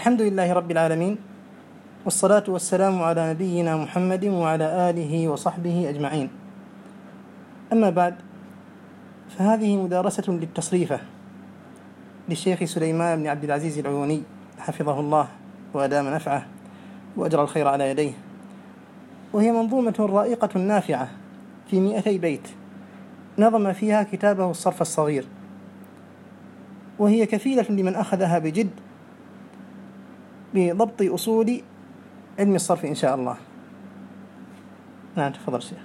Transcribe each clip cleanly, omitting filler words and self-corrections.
الحمد لله رب العالمين، والصلاة والسلام على نبينا محمد وعلى آله وصحبه أجمعين. أما بعد، فهذه مدارسة للتصريفة للشيخ سليمان بن عبد العزيز العيوني حفظه الله وأدام نفعه وأجرى الخير على يديه، وهي منظومة رائقة نافعة في 200 بيت نظم فيها كتابه الصرف الصغير، وهي كفيلة لمن أخذها بجد بضبط أصول علم الصرف إن شاء الله. نعم، تفضل شيخ.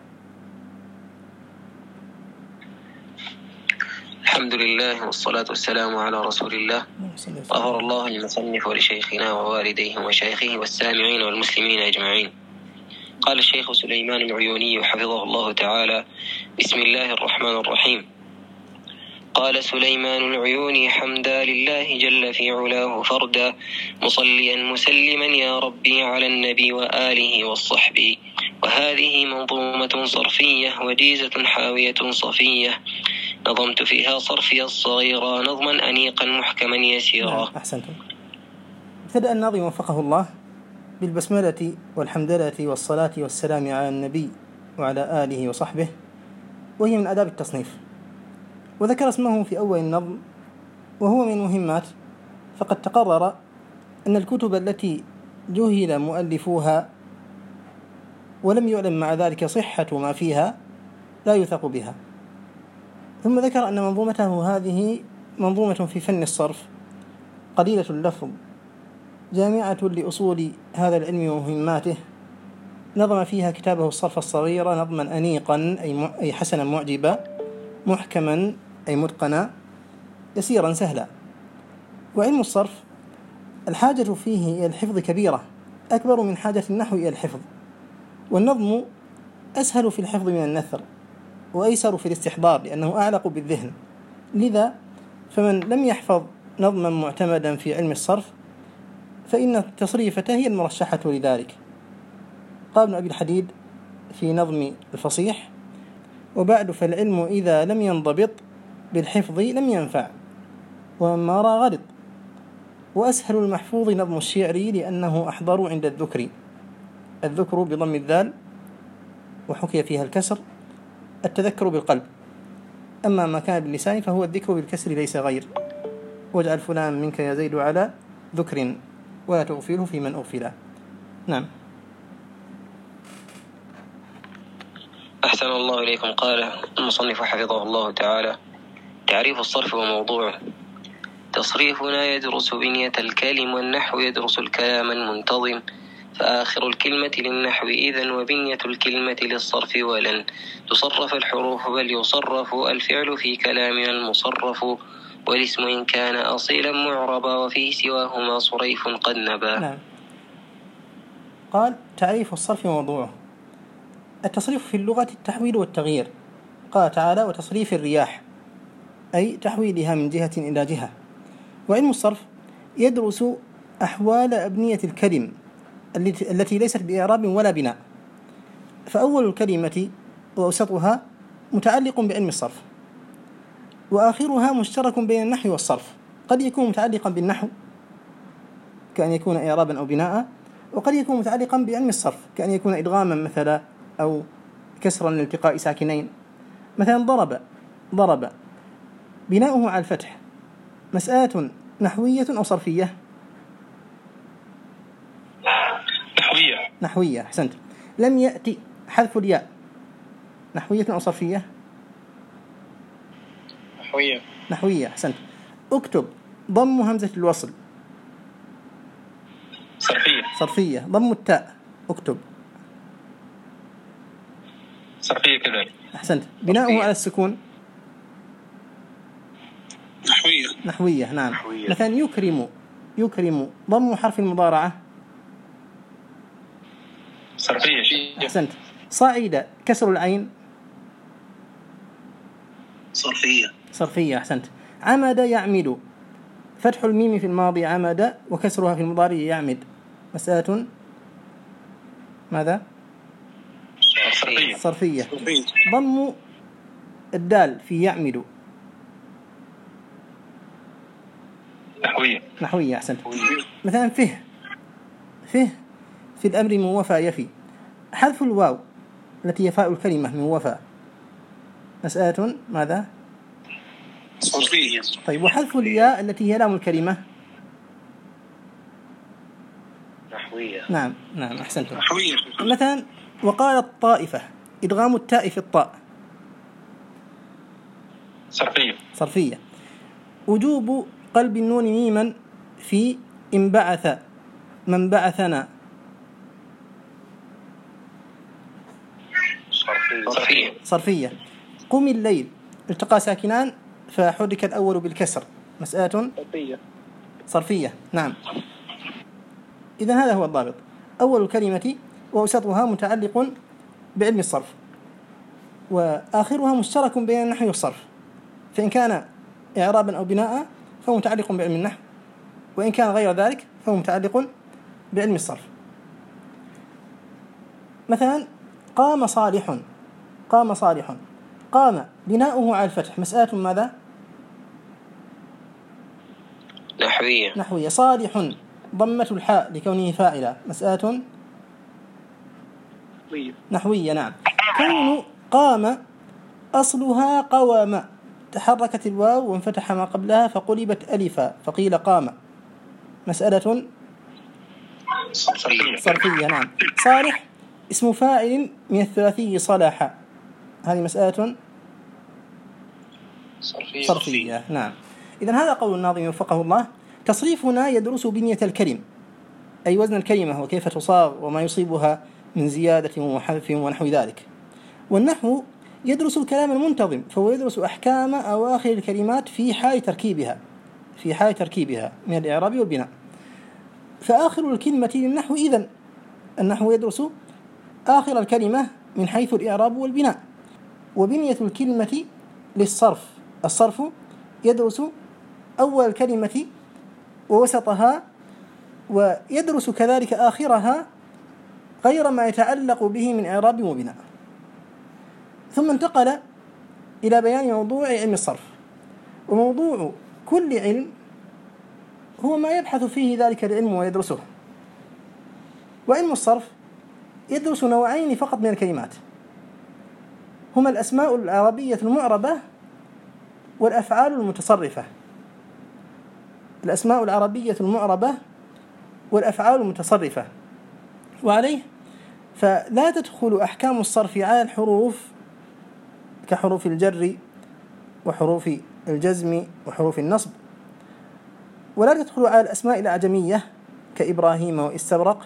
الحمد لله والصلاة والسلام على رسول الله. غفر الله للمصنف ولشيخنا ووالديه ومشايخه والسامعين والمسلمين أجمعين. قال الشيخ سليمان العيوني حفظه الله تعالى: بسم الله الرحمن الرحيم. قال سليمان العيوني: حمدا لله جل في علاه فردا، مصليا مسلما يا ربي على النبي وآله والصحب. وهذه منظومة صرفية وجيزة حاوية صفية، نظمت فيها صرفي الصغيرة نظما أنيقا محكما يسيرا. أحسنتم. ابتدأ الناظم وفقه الله بالبسملة والحمدلة والصلاة والسلام على النبي وعلى آله وصحبه، وهي من آداب التصنيف، وذكر اسمه في أول النظم وهو من المهمات، فقد تقرر أن الكتب التي جهل مؤلفوها ولم يعلم مع ذلك صحة ما فيها لا يثق بها. ثم ذكر أن منظومته هذه منظومة في فن الصرف قليلة اللفظ جامعة لأصول هذا العلم ومهماته، نظم فيها كتابه الصرف الصغير نظما أنيقا أي حسنا معجبا، محكما أي متقنا، يسيرا سهلا. وعلم الصرف الحاجة فيه إلى الحفظ كبيرة، أكبر من حاجة النحو إلى الحفظ، والنظم أسهل في الحفظ من النثر وأيسر في الاستحضار لأنه أعلق بالذهن. لذا فمن لم يحفظ نظما معتمدا في علم الصرف فإن التصريفة هي المرشحة لذلك. قال ابن أبي الحديد في نظم الفصيح: وبعد فالعلم إذا لم ينضبط بالحفظ لم ينفع، وما رأى غلط. وأسهل المحفوظ نظم الشعر لأنه أحضر عند الذكر بضم الذال وحكي فيها الكسر، التذكر بالقلب، أما ما كان باللسان فهو الذكر بالكسر ليس غير. واجعل فلان منك يا زيد على ذكر ولا تغفله في من أغفله. نعم. أحسن الله إليكم. قال المصنف حفظه الله تعالى: تعريف الصرف وموضوعه. تصريفنا يدرس بنية الكلم، والنحو يدرس الكلام المنتظم، فآخر الكلمة للنحو إذن، وبنية الكلمة للصرف ولن تصرف الحروف بل يصرف الفعل في كلامنا المصرف، والاسم إن كان أصيلا معربا، وفيه سواهما صريف قد نبا. نعم. قال: تعريف الصرف وموضوعه. التصريف في اللغة التحويل والتغيير. قال تعالى: وتصريف الرياح، أي تحويلها من جهة إلى جهة. وعلم الصرف يدرس أحوال أبنية الكلم التي ليست بإعراب ولا بناء، فأول الكلمة وأوسطها متعلق بعلم الصرف، وآخرها مشترك بين النحو والصرف. قد يكون متعلقا بالنحو كأن يكون إعرابا أو بناء، وقد يكون متعلقا بعلم الصرف كأن يكون إدغاما مثلا أو كسرا لالتقاء ساكنين. مثلا ضرب بناؤه على الفتح، مسألة نحوية أو صرفية؟ نحوية. أحسنت. لم يأتي، حذف الياء، نحوية أو صرفية؟ نحوية. أحسنت. اكتب، ضم همزة الوصل، صرفية. ضم التاء، اكتب، صرفية كذلك. أحسنت. بناؤه على السكون، نحوية. نعم. مثلا يكرم، ضم حرف المضارعة، صرفية. أحسنت. صعيد، كسر العين، صرفية. أحسنت. عمد يعمد، فتح الميم في الماضي عمد، وكسرها في المضارع يعمد، مسألة ماذا؟ صرفية. ضم الدال في يعمد، نحوية أحسنت. مثلا في الأمر من وفى يفي، حذف الواو التي يفاء الكلمة من وفى مسألة ماذا؟ صرفية. طيب، وحذف الياء التي هي لام الكلمة؟ نحوية. نعم أحسنتم. نحوية. مثلا وقالت طائفة، إدغام التاء في الطاء؟ صرفية. وجوب قلب النون ميما في انبعث من بعثنا؟ صرفية. قم الليل، التقى ساكنان فحرك الأول بالكسر، مسألة صرفية. نعم. إذن هذا هو الضابط، أول الكلمة وأوسطها متعلق بعلم الصرف، وآخرها مشترك بين النحو والصرف، فإن كان إعرابا أو بناء فهو متعلق بعلم النحو، وإن كان غير ذلك فهو متعلق بعلم الصرف. مثلا قام صالح، قام بناؤه على الفتح، مسألة ماذا؟ نحوية. صالح ضمة الحاء لكونه فاعلا، مسألة نحوية. نعم. كون قام أصلها قوام، تحركت الواو وانفتح ما قبلها فقلبت ألفا فقيل قام، مسألة صرفية. نعم. صالح اسم فاعل من الثلاثي صلاح، هذه مسألة صرفية. نعم. إذن هذا قول الناظم وفقه الله. تصريفنا يدرس بنية الكلم، أي وزن الكلمة وكيف تصاغ وما يصيبها من زيادة وحذف ونحو ذلك. والنحو يدرس الكلام المنتظم، فهو يدرس أحكام أواخر الكلمات في حال تركيبها من الإعراب والبناء. فآخر الكلمة للنحو، إذن النحو يدرس آخر الكلمة من حيث الإعراب والبناء. وبنية الكلمة للصرف، الصرف يدرس أول الكلمة ووسطها، ويدرس كذلك آخرها غير ما يتعلق به من إعراب وبناء. ثم انتقل إلى بيان موضوع علم الصرف. وموضوع كل علم هو ما يبحث فيه ذلك العلم ويدرسه. وعلم الصرف يدرس نوعين فقط من الكلمات، هما الأسماء العربية المعربة والأفعال المتصرفة. الأسماء العربية المعربة والأفعال المتصرفة. وعليه فلا تدخل أحكام الصرف على الحروف كحروف الجر وحروف الجزم وحروف النصب، ولا تدخل على الأسماء الأعجمية كإبراهيم واستبرق،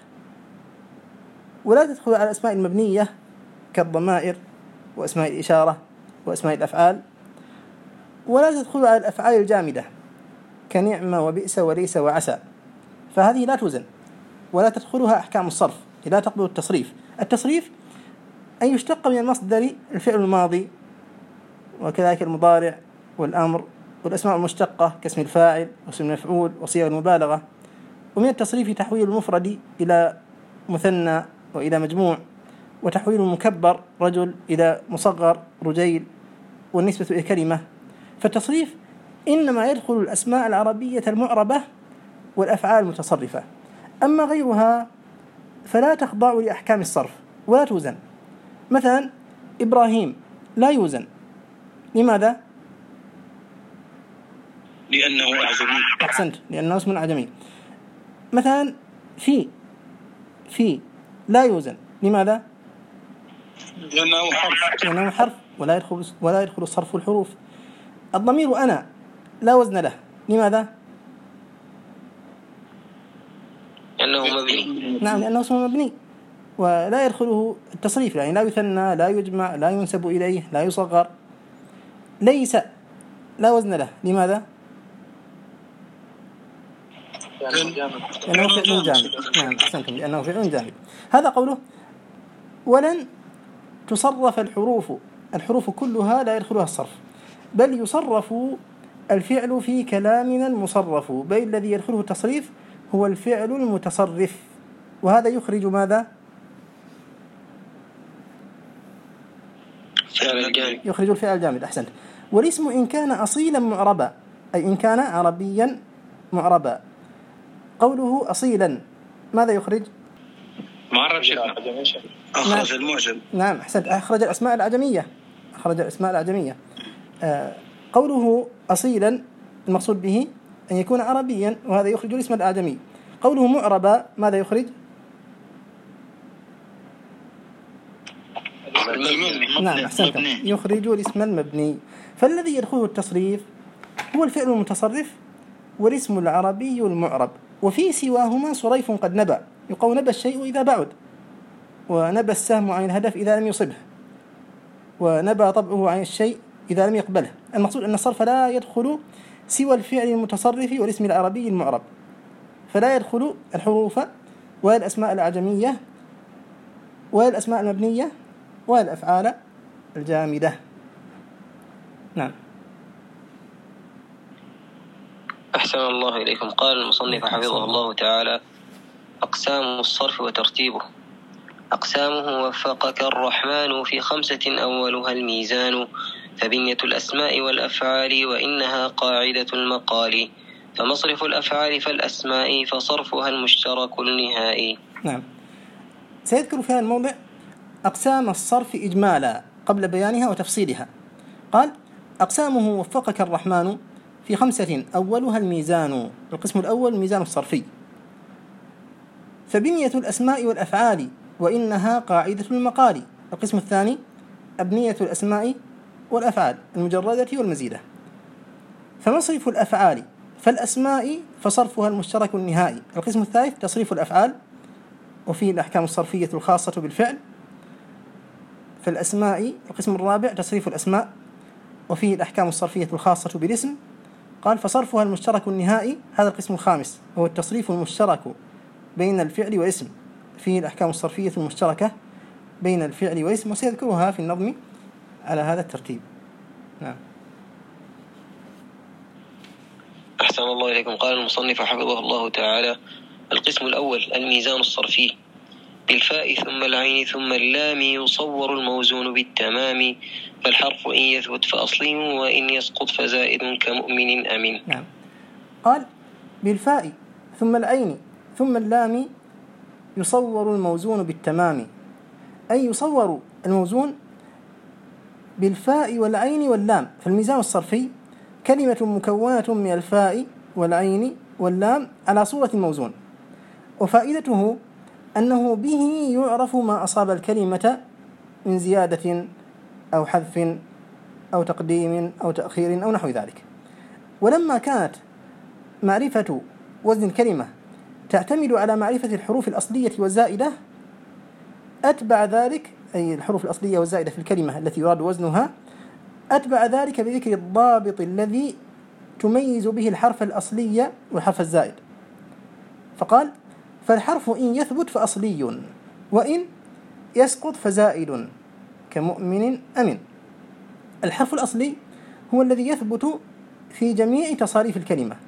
ولا تدخل على الأسماء المبنية كالضمائر وأسماء الإشارة وأسماء الأفعال، ولا تدخل على الأفعال الجامدة كنعمة وبئس وليس وعسى، فهذه لا توزن ولا تدخلها أحكام الصرف، لا تقبل التصريف. التصريف أن يشتق من المصدر الفعل الماضي وكذلك المضارع والأمر والأسماء المشتقة كاسم الفاعل واسم المفعول وصيغ المبالغة. ومن التصريف تحويل المفرد إلى مثنى وإلى مجموع، وتحويل المكبر رجل إلى مصغر رجيل، والنسبة إلى كلمة. فالتصريف إنما يدخل الأسماء العربية المعربة والأفعال المتصرفة، أما غيرها فلا تخضع لأحكام الصرف ولا توزن. مثلا إبراهيم لا يوزن، لماذا؟ لأنه أعجمي. أحسنت، لأنه اسم أعجمي. مثلا في لا يوزن، لماذا؟ لأنه حرف ولا يدخل الصرف الحروف. الضمير أنا لا وزن له، لماذا؟ لأنه مبني. نعم، لأنه اسم مبني ولا يدخله التصريف، يعني لا يثنى لا يجمع لا ينسب إليه لا يصغر. ليس لا وزن له، لماذا؟ لأنه فعل جامد. نعم أحسنتم، لأنه فعل جامد. هذا قوله ولن تصرف الحروف كلها لا يدخلها الصرف، بل يصرف الفعل في كلامنا المصرف، بل الذي يدخله التصريف هو الفعل المتصرف، وهذا يخرج ماذا؟ يخرج الفعل الجامد. أحسنت. والاسم إن كان أصيلا معربا، أي إن كان عربيا معربا، قوله أصيلا ماذا يخرج؟ معرب شيخنا. أخرج المعجم. نعم أحسنت، أخرج الأسماء الأعجمية. أخرج الأسماء الأعجمية. قوله أصيلا المقصود به أن يكون عربيا، وهذا يخرج الاسم الأعجمي. قوله معربا ماذا يخرج؟ نعم أحسنت، يخرج الاسم المبني. فالذي يدخله التصريف هو الفعل المتصرف والاسم العربي المعرب، وفي سواهما صريف قد نبى، يقول نبى الشيء إذا بعد، ونبى السهم عن الهدف إذا لم يصبه، ونبى طبعه عن الشيء إذا لم يقبله. المقصود أن الصرف لا يدخل سوى الفعل المتصرف والاسم العربي المعرب، فلا يدخل الحروف ولا الأسماء الأعجمية ولا الأسماء المبنية ولا الأفعال الجامدة. نعم. أحسن الله إليكم. قال المصنف حفظه الله تعالى: أقسام الصرف وترتيبه. أقسامه وفقك الرحمن في 5 أولها الميزان، فبنية الأسماء والأفعال وإنها قاعدة المقال، فمصرف الأفعال فالأسماء فصرفها المشترك النهائي. نعم. سيذكر في هذا الموضع أقسام الصرف إجمالا قبل بيانها وتفصيلها. قال: أقسامه وفقك الرحمن في 5 أولها الميزان. القسم الأول الميزان الصرفي. فبنية الأسماء والأفعال وإنها قاعدة المقال. القسم الثاني أبنية الأسماء والأفعال المجردة والمزيدة. فمصرف الأفعال فالأسماء فصرفها المشترك النهائي. القسم الثالث تصريف الأفعال وفيه الأحكام الصرفية الخاصة بالفعل. فالأسماء القسم الرابع تصريف الأسماء وفيه الأحكام الصرفية الخاصة بالاسم. قال: فصرفها المشترك النهائي. هذا القسم الخامس هو التصريف المشترك بين الفعل والاسم، فيه الأحكام الصرفية المشتركة بين الفعل والاسم، وسيذكرها في النظم على هذا الترتيب. نعم. أحسن الله إليكم. قال المصنف حفظه الله تعالى: القسم الأول الميزان الصرفي. بالفاء ثم العين ثم اللام يصور الموزون بالتمام، فالحرف إن يثبت فأصلي وإن يسقط فزائد كمؤمن أمين. نعم. قال: بالفاء ثم العين ثم اللام يصور الموزون بالتمام، أي يصور الموزون بالفاء والعين واللام. فالميزان الصرفي كلمة مكونة من الفاء والعين واللام على صورة الموزون، وفائدته أنه به يعرف ما أصاب الكلمة من زيادة أو حذف أو تقديم أو تأخير أو نحو ذلك. ولما كانت معرفة وزن الكلمة تعتمد على معرفة الحروف الأصلية والزائدة، أتبع ذلك أي الحروف الأصلية والزائدة في الكلمة التي يراد وزنها، أتبع ذلك بذكر الضابط الذي تميز به الحرف الأصلي والحرف الزائد. فقال: فالحرف إن يثبت فأصلي وإن يسقط فزائد كمؤمن أمن. الحرف الأصلي هو الذي يثبت في جميع تصاريف الكلمة،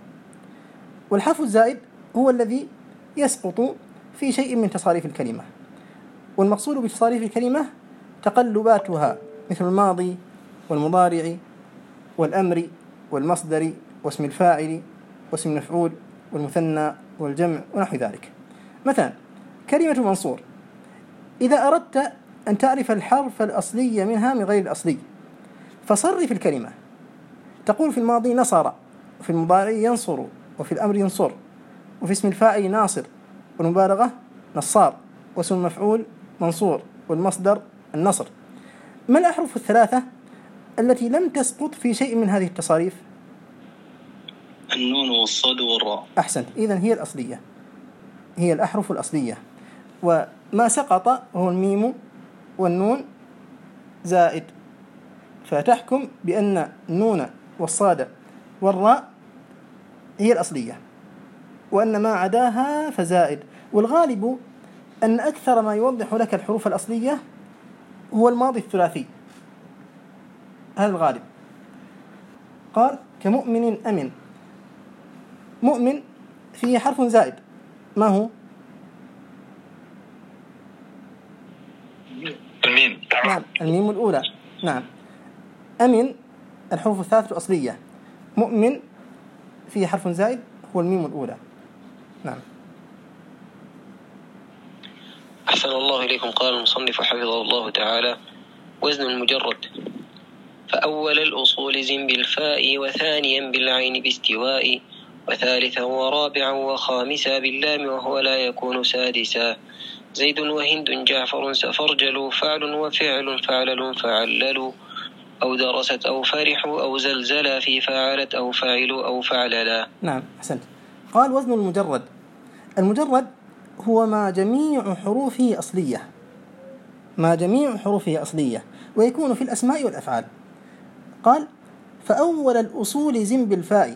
والحرف الزائد هو الذي يسقط في شيء من تصاريف الكلمة. والمقصود بتصاريف الكلمة تقلباتها مثل الماضي والمضارع والأمر والمصدر واسم الفاعل واسم المفعول والمثنى والجمع ونحو ذلك. مثلا كلمة منصور، إذا أردت أن تعرف الحرف الأصلي منها من غير الأصلي فصرف الكلمة، تقول في الماضي نصر، وفي المضارع ينصر، وفي الأمر ينصر، وفي اسم الفاعل ناصر، والمبالغة نصار، واسم المفعول منصور، والمصدر النصر. ما الأحرف الثلاثة التي لم تسقط في شيء من هذه التصاريف؟ النون والصاد والراء. أحسنت، إذن هي الأصلية، هي الأحرف الأصلية. وما سقط هو الميم والنون زائد، فتحكم بأن النون والصاد والراء هي الأصلية، وأن ما عداها فزائد. والغالب أن أكثر ما يوضح لك الحروف الأصلية هو الماضي الثلاثي، هذا الغالب. قال: كمؤمن أمن. مؤمن فيه حرف زائد، ما هو؟ الميم. نعم، الميم الأولى. نعم. أمن الحروف الثلاثة الأصلية. مؤمن فيه حرف زائد هو الميم الأولى. نعم. أحسن الله إليكم. قال المصنف حفظه الله تعالى: وزن المجرد: فأول الأصول زن بالفاء، وثانيا بالعين باستواء، وثالثا ورابعا وخامسا باللام، وهو لا يكون سادسا. زيد وهند جعفر سفرجل، فعل وفعل فعلل فعلل، أو درست أو فرح أو زلزل، في فعلت أو فعل أو فعللا. نعم أحسنت. قال وزن المجرد: المجرد هو ما جميع حروفه أصلية، ما جميع حروفه أصلية، ويكون في الأسماء والأفعال. قال: فأول الأصول زن بالفاء،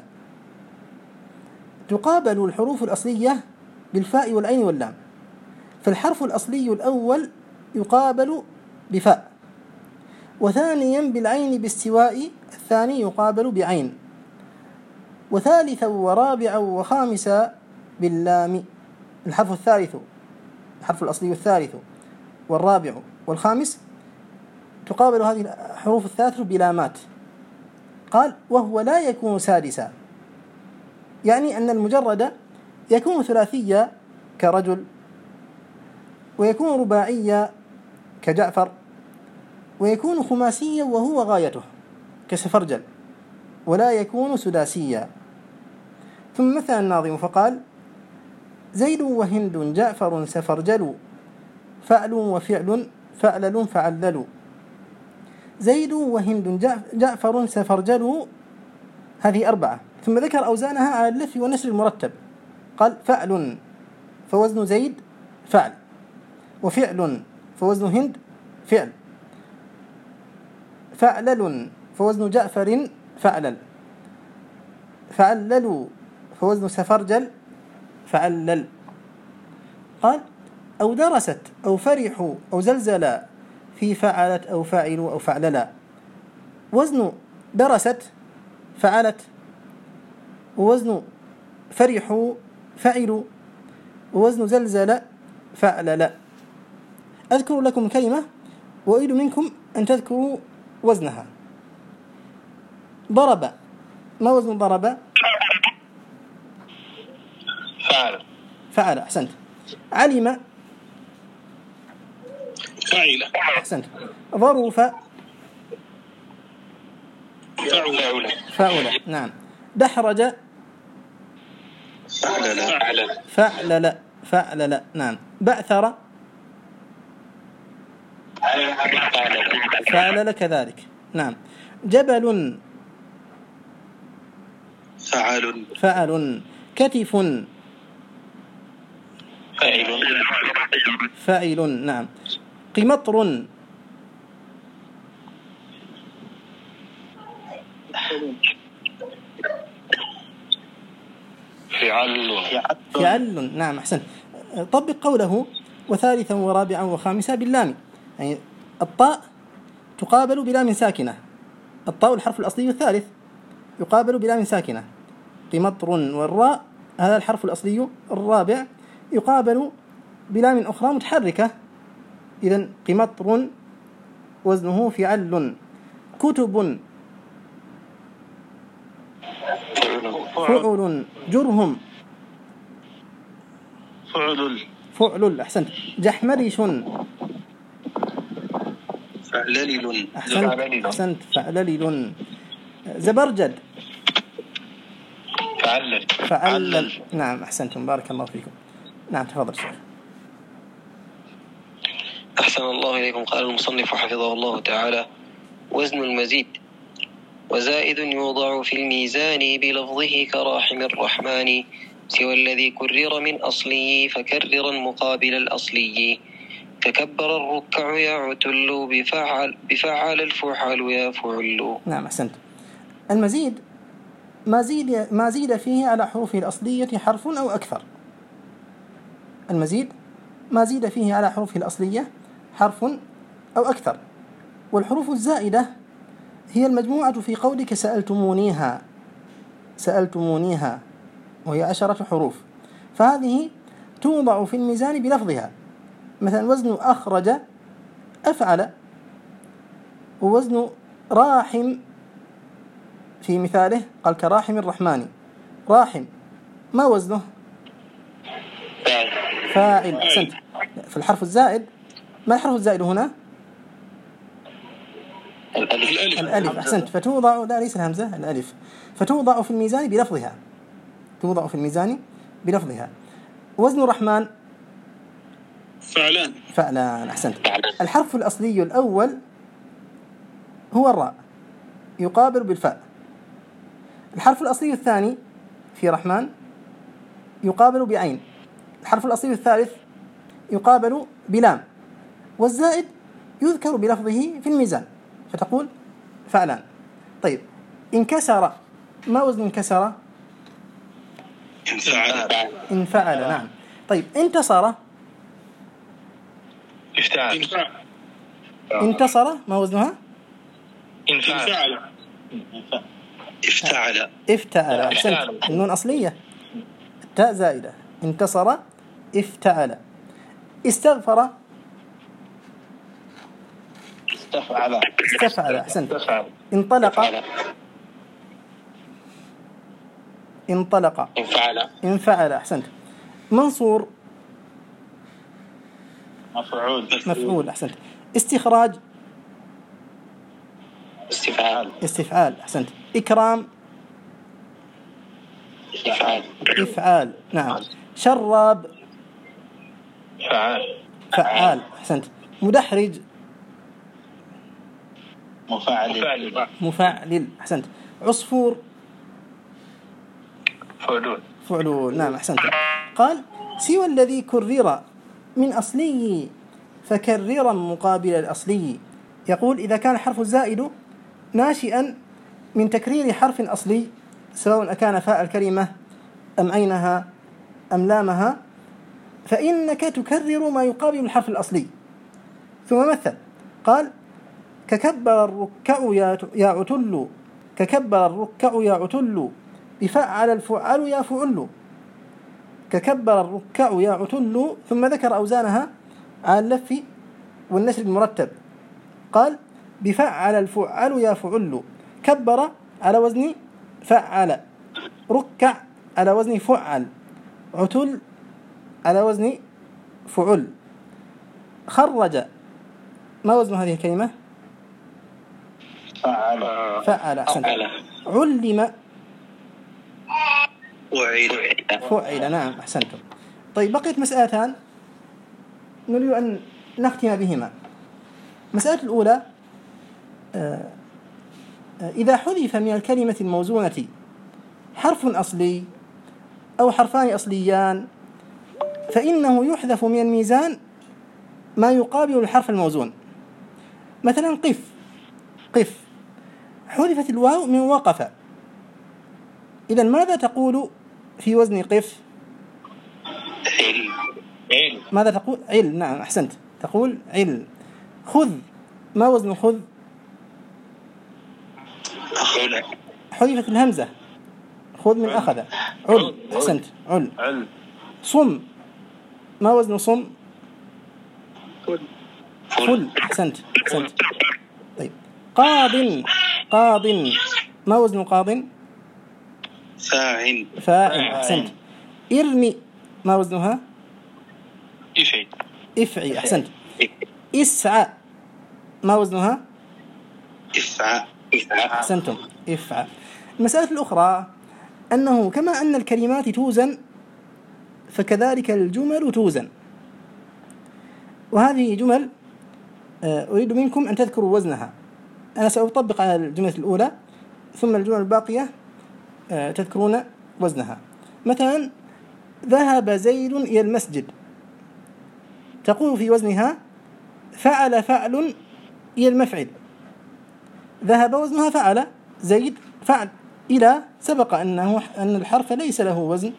تقابل الحروف الأصلية بالفاء والعين واللام، فالحرف الأصلي الأول يقابل بفاء، وثانيا بالعين باستواء، الثاني يقابل بعين، وثالثا ورابعا وخامسا باللام. الحرف الثالث، الحرف الأصلي الثالث والرابع والخامس تقابل هذه الحروف الثلاث بلامات. قال: وهو لا يكون سادسا، يعني أن المجرد يكون ثلاثيا كرجل، ويكون رباعيا كجعفر، ويكون خماسيا وهو غايته كسفرجل، ولا يكون سداسيا. ثم مثل الناظم فقال: زيد وهند جعفر سفرجل، فعل وفعل فعلل فعلل. زيد وهند جعفر سفرجل، هذه 4. ثم ذكر أوزانها على اللف والنسر المرتب. قال: فعل فوزن زيد فعل، وفعل فوزن هند فعل، فعلل فوزن جعفر فعلل، فعلل فوزن سفرجل فعلل. قال: أو درست أو فرحوا أو زلزلا، في فعلت أو فاعلوا أو فعللا. وزن درست فعلت، ووزن فرحوا فعلوا، ووزن زلزل فعلل. أذكر لكم كلمة وأريد منكم أن تذكروا وزنها. ضرب، ما وزن ضرب؟ فعل. فعل، أحسنت. علم، فعل. أحسنت. ظروف، فعل. فعل، نعم. دحرج، فعل. فعلل، فعلل، نعم. بعثر، فعلل كذلك، نعم. جبل، فعل. فعل. كتف، فعل. فاعل، نعم. قمطر، فعل، نعم أحسن. طبق قوله: وثالثا ورابعا وخامسا باللام، يعني الطاء تقابل بلام ساكنة، الطاء الحرف الأصلي الثالث يقابل بلام ساكنة. قمطر، والراء هذا الحرف الأصلي الرابع يقابل بلام أخرى متحركة. إذن قمطر وزنه فعل. كتب، فعل. جرهم، فعل، أحسنت. جحمرش، فعلل. أحسنت، فعلل. زبرجد، فعلل، نعم أحسنتم، بارك الله فيكم. نعم تفضل شيخ. أحسن الله إليكم. قال المصنف حفظه الله تعالى: وزن المزيد: وزائد يوضع في الميزان، بلفظه كراحم الرحمن، سوى الذي كرر من أصلي، فكررا مقابل الأصلي. تكبر الركع يعتل، بفعل الفعل يفعل. نعم أحسنت. المزيد ما زيد فيه على حروفه الأصلية حرف أو أكثر. المزيد ما زيد فيه على حروفه الأصلية حرف أو أكثر. والحروف الزائدة هي المجموعة في قولك سألتمونيها، سألتمونيها، وهي 10 حروف، فهذه توضع في الميزان بلفظها. مثلا وزن أخرج أفعل، ووزن راحم في مثاله قال كراحم الرحمن. راحم ما وزنه؟ فاعل. أحسنت. في الحرف الزائد، ما الحرف الزائد هنا؟ الألف. أحسنت. فتوضع، لا ليس الهمزة، الألف. فتوضع في الميزان بلفظها، توضع في الميزان بلفظها. وزن الرحمن فعلان. فعلان. أحسنت. الحرف الأصلي الأول هو الراء، يقابل بالفاء. الحرف الأصلي الثاني في رحمن يقابل بعين. الحرف الأصلي الثالث يقابل بلام، والزائد يذكر بلفظه في الميزان فتقول فعلان. طيب انكسر، ما وزن انكسر؟ انفعل. نعم. طيب انتصر؟ انتصر ما وزنها؟ افتعل. أحسنت. النون أصلية، التاء زائدة. انتصر افتعل. استغفر استفعل. أحسنت. انطلق انفعل. أحسنت. منصور مفعول. أحسنت. استخراج استفعال. أحسنت. إكرام إفعال. نعم. شراب فعال. أحسنت. مدحرج مفعل. أحسنت. عصفور فعلول. نعم. أحسنت. قال سوى الذي كرر من أصلي فكررا مقابل الأصلي. يقول إذا كان الحرف الزائد ناشئا من تكرير حرف أصلي، سواء أكان فاء الكلمة أم عينها أم لامها، فإنك تكرر ما يقابل الحرف الأصلي. ثم مثل قال ككبر الركع يا عتل، ككبر الركع يا عتل، بفعل الفعل يا فعل. ككبر الركع يا عتل، ثم ذكر أوزانها على اللف والنسر المرتب. قال بفعل الفعل يا فعل. كبر على وزن فعل، ركع على وزن فعل، عتل على وزن فعل. خرج ما وزن هذه الكلمة؟ فعل. أحسنت. علم فعل. نعم. أحسنتم. طيب بقيت مسألتان نريد أن نختم بهما. مسألة الأولى، إذا حذف من الكلمة الموزونة حرف أصلي أو حرفان أصليان فإنه يحذف من الميزان ما يقابل الحرف الموزون. مثلا قف حذفت الواو من وقف، إذن ماذا تقول في وزن قف؟ ماذا تقول؟ عل. نعم. أحسنت. تقول عل. خذ ما وزن خذ؟ حذفت الهمزة، خذ من أخذ. عل. أحسنت. عل. صم ما وزن صم؟ فل. أحسنت. طيب قاض ما وزن قاض؟ فاعل. أحسنت. ارمي ما وزنها؟ افعي. أحسنت. اسعى ما وزنها؟ أحسنتم. افعى. المسألة الأخرى أنه كما أن الكلمات توزن فكذلك الجمل توزن، وهذه جمل أريد منكم أن تذكروا وزنها. أنا سأطبق على الجملة الأولى ثم الجمل الباقية تذكرون وزنها. مثلا ذهب زيد إلى المسجد، تقول في وزنها فعل فعل إلى المفعل. ذهب وزنها فعل، زيد فعل، إلى سبق أن الحرف ليس له وزن،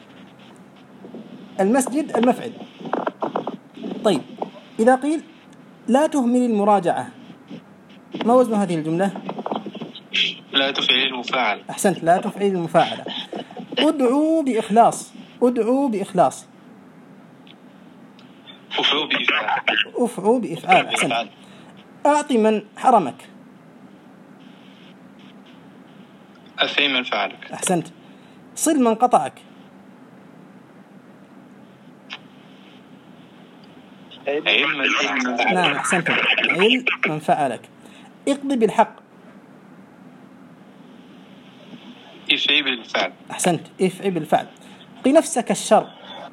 المسجد المفعل. طيب إذا قيل لا تهمل المراجعة، ما وزن هذه الجملة؟ لا تفعل المفاعل. أحسنت. لا تفعل المفاعلة. ادعوا بإخلاص أفعوا بإفعال. أحسنت. أعطي من حرمك. أثي من فعلك. أحسنت. صل من قطعك. علم من فعلك. نعم أحسنتم، علم من فعلك. اقضي بالحق. افعي بالفعل. أحسنت، افعي بالفعل. قي نفسك الشر.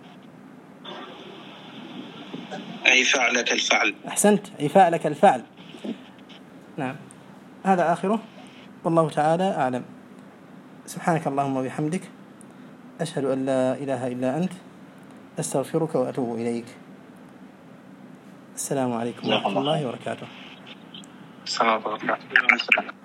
أي فعلك الفعل. أحسنت، أي فعلك الفعل. نعم، هذا آخره، والله تعالى أعلم. سبحانك اللهم وبحمدك، أشهد أن لا إله إلا أنت، أستغفرك وأتوب إليك. السلام عليكم ورحمة الله وبركاته. السلام عليكم.